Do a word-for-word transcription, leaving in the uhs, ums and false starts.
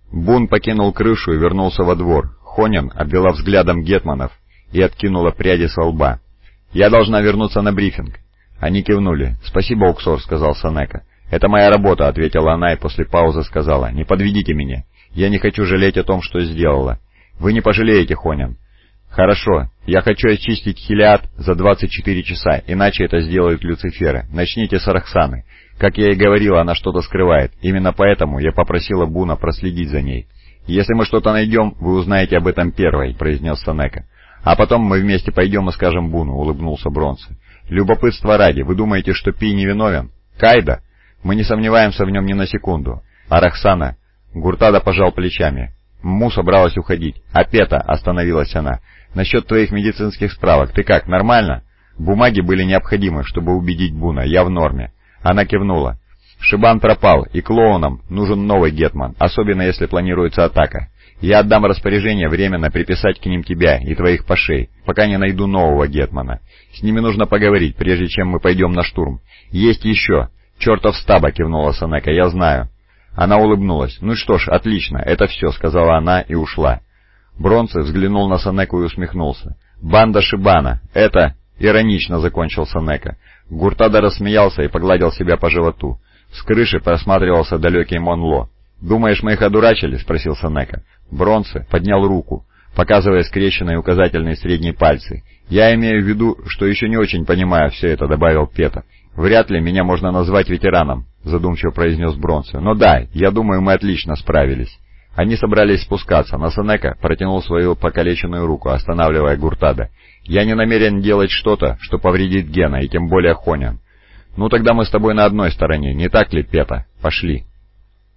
Бун покинул крышу и вернулся во двор. Хонин обвела взглядом гетманов и откинула пряди со лба. «Я должна вернуться на брифинг». Они кивнули. «Спасибо, Уксор», — сказал Сенека. «Это моя работа», — ответила она и после паузы сказала. «Не подведите меня. Я не хочу жалеть о том, что сделала». «Вы не пожалеете, Хонин». «Хорошо. Я хочу очистить Хилиад за двадцать четыре часа, иначе это сделают Люциферы. Начните с Арахсаны. Как я и говорила, она что-то скрывает. Именно поэтому я попросила Буна проследить за ней». «Если мы что-то найдем, вы узнаете об этом первой», — произнес Сенека. «А потом мы вместе пойдем и скажем Буну», — улыбнулся Бронце. «Любопытство ради, вы думаете, что Пи невиновен? Кайда? Мы не сомневаемся в нем ни на секунду. А Рахсана?» Гуртада пожал плечами. Мму собралась уходить. «А Пета?» — остановилась она. «Насчет твоих медицинских справок. Ты как, нормально?» Бумаги были необходимы, чтобы убедить Буна. «Я в норме». Она кивнула. «Шибан пропал, и клоунам нужен новый гетман, особенно если планируется атака. Я отдам распоряжение временно приписать к ним тебя и твоих пашей, пока не найду нового гетмана. С ними нужно поговорить, прежде чем мы пойдем на штурм. Есть еще. Чертов стаба», — кивнула Сенека, — «я знаю». Она улыбнулась. «Ну что ж, отлично, это все», — сказала она и ушла. Бронце взглянул на Сенеку и усмехнулся. «Банда Шибана. Это...» — иронично закончил Сенека. Гуртада рассмеялся и погладил себя по животу. С крыши просматривался далекий Монло. «Думаешь, мы их одурачили?» — спросил Сенека. Бронце поднял руку, показывая скрещенные указательные и средние пальцы. «Я имею в виду, что еще не очень понимаю все это», — добавил Пета. «Вряд ли меня можно назвать ветераном», — задумчиво произнес Бронце. «Но да, я думаю, мы отлично справились». Они собрались спускаться, но Сенека протянул свою покалеченную руку, останавливая Гуртада. «Я не намерен делать что-то, что повредит Гена, и тем более Хонин». «Ну тогда мы с тобой на одной стороне, не так ли, Пета? Пошли».